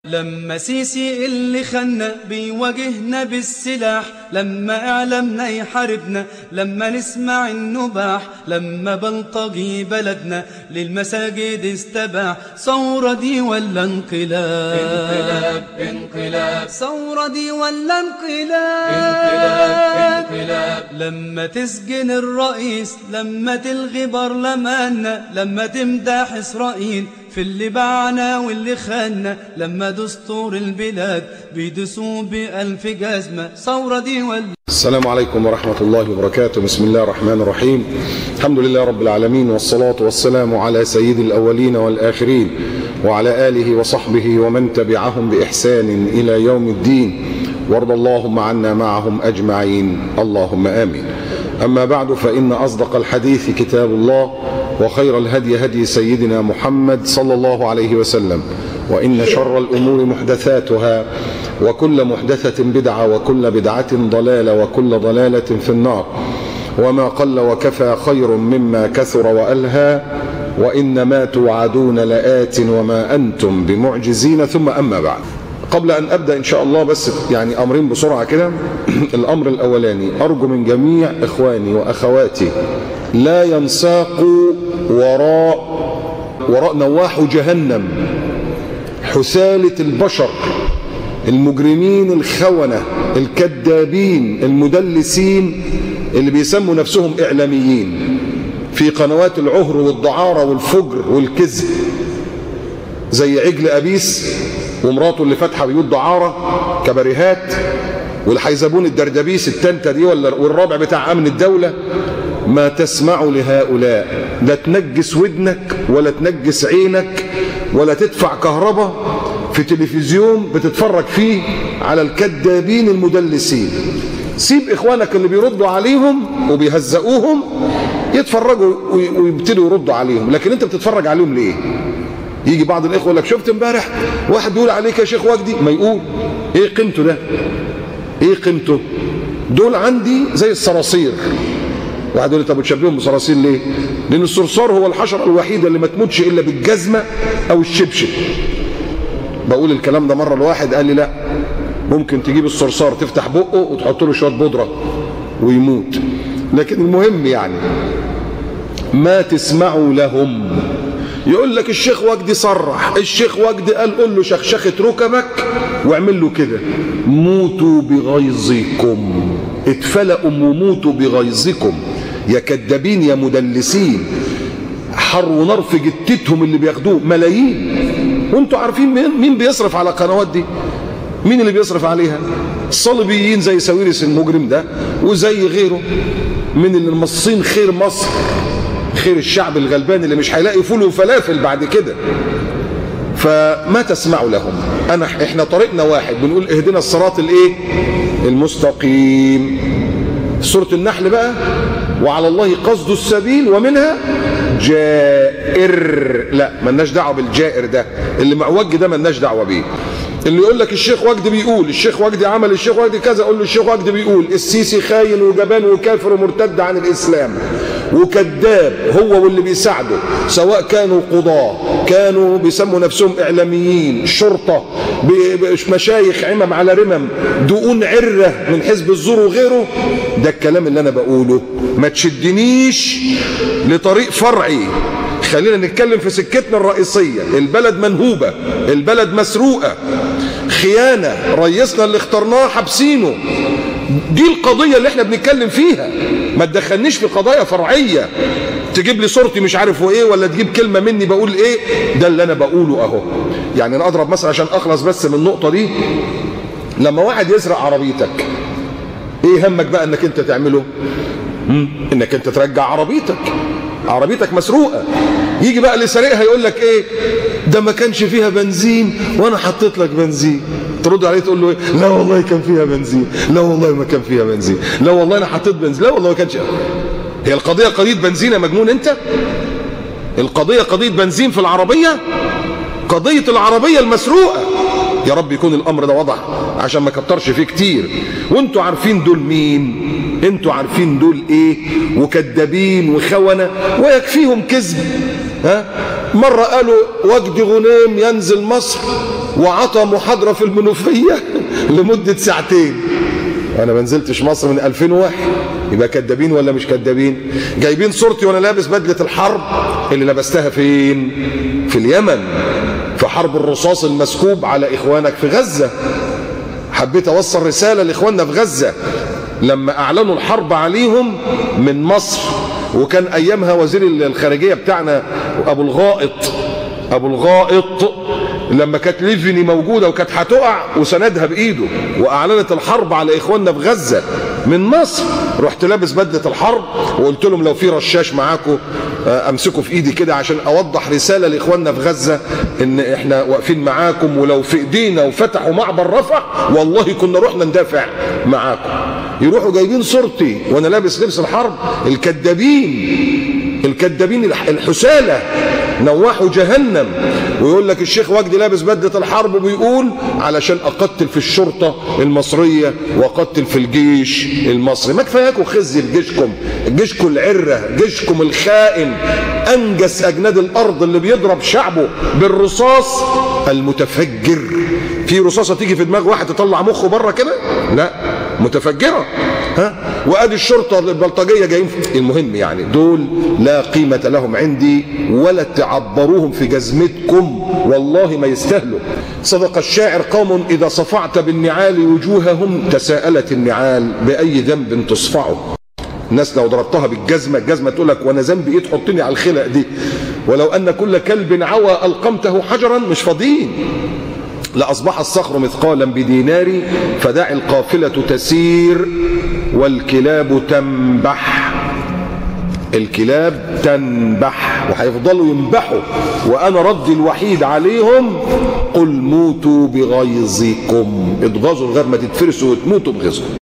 لما سيسي اللي خلنا بيواجهنا بالسلاح، لما اعلامنا يحاربنا، لما نسمع النباح، لما بلطجي بلدنا للمساجد استباح. ثورة دي ولا انقلاب؟ انقلاب انقلاب. ثورة دي ولا انقلاب؟ انقلاب انقلاب. لما تسجن الرئيس، لما تلغي برلماننا، لما تمدح إسرائيل في اللي باعنا واللي خاننا، لما دستور البلاد بيدسوا بألف جزمة. ثورة دي ولا؟ السلام عليكم ورحمة الله وبركاته. بسم الله الرحمن الرحيم. الحمد لله رب العالمين، والصلاة والسلام على سيد الأولين والآخرين وعلى آله وصحبه ومن تبعهم بإحسان إلى يوم الدين، وارض اللهم عنا معهم أجمعين، اللهم آمين. أما بعد، فإن أصدق الحديث كتاب الله، وخير الهدي هدي سيدنا محمد صلى الله عليه وسلم، وإن شر الأمور محدثاتها، وكل محدثة بدعة، وكل بدعة ضلالة، وكل ضلالة في النار. وما قل وكفى خير مما كثر وألهى، وإنما توعدون لآت وما أنتم بمعجزين. ثم أما بعد، قبل أن أبدأ إن شاء الله بس يعني أمرين بسرعة كده. الأمر الأولاني، أرجو من جميع إخواني وأخواتي لا ينساقوا وراء نواح جهنم، حثالة البشر، المجرمين الخونة الكذابين المدلسين اللي بيسموا نفسهم إعلاميين في قنوات العهر والدعارة والفجر والكذب، زي عجل أبيس ومراته اللي فاتحة بيوت دعارة كباريهات، والحيزبون الدردبيس التالتة دي والرابع بتاع أمن الدولة. ما تسمعوا لهؤلاء، لا تنجس ودنك ولا تنجس عينك ولا تدفع كهرباء في تلفزيون بتتفرج فيه على الكذابين المدلسين. سيب إخوانك اللي بيردوا عليهم وبيهزقوهم يتفرجوا ويبتدوا يردوا عليهم، لكن أنت بتتفرج عليهم ليه؟ يجي بعض الإخوة يقول لك شفت امبارح واحد بيقول عليك يا شيخ وجدي، ما يقول إيه قيمته ده؟ إيه قيمته؟ دول عندي زي الصراصير. واحد يقول لي طب بتشبههم بصراصير ليه؟ لأن الصرصار هو الحشرة الوحيدة اللي ما تموتش إلا بالجزمة أو الشبشب. بقول الكلام ده مرة لواحد قال لي لا، ممكن تجيب الصرصار تفتح بقه وتحط له شوية بودرة ويموت. لكن المهم يعني ما تسمعوا لهم. يقول لك الشيخ وجدي صرح، الشيخ وجدي قال قول له شخشخة ركبك واعمل له كده. موتوا بغيظكم، اتفلقوا وموتوا بغيظكم يا كذابين يا مدلسين. حر ونار في جتتهم اللي بياخدوه ملايين، وانتوا عارفين مين بيصرف على القنوات دي؟ مين اللي بيصرف عليها؟ الصليبيين زي ساويرس المجرم ده وزي غيره من اللي مصين خير مصر، خير الشعب الغلبان اللي مش هيلاقي فول وفلافل بعد كده. فما تسمعوا لهم. احنا طريقنا واحد، بنقول اهدنا الصراط الايه؟ المستقيم. سورة النحل بقى، وعلى الله قصد السبيل ومنها جائر. لا، ملناش دعوه بالجائر ده، اللي معوج ده ملناش دعوه بيه. اللي يقول لك الشيخ وجدي بيقول، الشيخ وجدي عمل، الشيخ وجدي كذا، اقول له الشيخ وجدي بيقول السيسي خاين وجبان وكافر ومرتد عن الاسلام وكذاب، هو واللي بيساعده، سواء كانوا قضاة، كانوا بيسموا نفسهم اعلاميين، شرطه، مشايخ عمم على رمم، دقون عره من حزب الزور وغيره. ده الكلام اللي انا بقوله. ما تشدنيش لطريق فرعي، خلينا نتكلم في سكتنا الرئيسية. البلد منهوبة، البلد مسروقة، خيانة، رئيسنا اللي اخترناه حابسينه. دي القضية اللي احنا بنتكلم فيها. ما تدخلنيش في قضايا فرعية تجيب لي صورتي مش عارف ايه، ولا تجيب كلمة مني بقول ايه. ده اللي انا بقوله اهو. يعني انا اضرب مثلا عشان اخلص بس من النقطة دي. لما واحد يسرق عربيتك، ايه همك بقى انك انت تعمله؟ انك انت ترجع عربيتك مسروقة. يجي بقى اللي سارقها يقول لك ايه؟ ده ما كانش فيها بنزين وانا حطيت لك بنزين. ترد عليه تقول له ايه؟ لا والله كان فيها بنزين، لا والله ما كان فيها بنزين، لا والله انا حطيت بنزين، لا والله ما كانش. هي القضية قضية بنزين يا مجنون انت؟ القضية قضية بنزين في العربية؟ قضية العربية المسروقة. يا رب يكون الامر ده واضح عشان ما كترش فيه كتير. وانتوا عارفين دول مين، انتوا عارفين دول ايه، وكذابين وخونة ويكفيهم كذب. مرة قالوا وجدي غنيم ينزل مصر وعطى محاضرة في المنوفية لمدة ساعتين. أنا ما نزلتش مصر من 2001. يبقى كدابين ولا مش كدابين؟ جايبين صورتي وأنا لابس بدلة الحرب اللي لبستها فين؟ في اليمن، في حرب الرصاص المسكوب على إخوانك في غزة. حبيت أوصل رسالة لإخواننا في غزة لما أعلنوا الحرب عليهم من مصر، وكان أيامها وزير الخارجية بتاعنا أبو الغائط لما كانت ليفني موجودة وكانت هتقع وسندها بإيده وأعلنت الحرب على إخواننا في غزة من مصر، رحت لابس بدلة الحرب وقلت لهم لو في رشاش معاكم أمسكوا في إيدي كده عشان أوضح رسالة لإخواننا في غزة إن إحنا واقفين معاكم، ولو في إيدينا وفتحوا معبر رفح والله كنا رحنا ندافع معاكم. يروحوا جايبين صورتي وأنا لابس لبس الحرب. الكدابين الحسالة نواحوا جهنم. ويقول لك الشيخ وجدي لابس بدلة الحرب وبيقول علشان أقتل في الشرطة المصرية وأقتل في الجيش المصري. ما كفاياكم خزي جيشكم العرة، جيشكم الخائن، أنجس أجناد الأرض اللي بيضرب شعبه بالرصاص المتفجر. في رصاصة تيجي في دماغ واحد تطلع مخه بره كده؟ لا، متفجرة. وادي الشرطه البلطجيه جايين. المهم يعني دول لا قيمه لهم عندي ولا تعبروهم في جزمتكم، والله ما يستاهلوا. صدق الشاعر: قوم اذا صفعت بالنعال وجوههم تساءلت النعال باي ذنب تصفعه. الناس لو ضربتها بالجزمه، الجزمه تقول لك وانا ذنبي ايه تحطني على الخلق دي؟ ولو ان كل كلب عوى القمته حجرا. مش فاضيين. لأصبح الصخر مثقالا بدينار فدع القافلة تسير والكلاب تنبح. الكلاب تنبح وهيفضلوا ينبحوا، وأنا ردي الوحيد عليهم: قل موتوا بغيظكم. اتغاظوا لغاية ما تتفرسوا وتموتوا بغيظكم.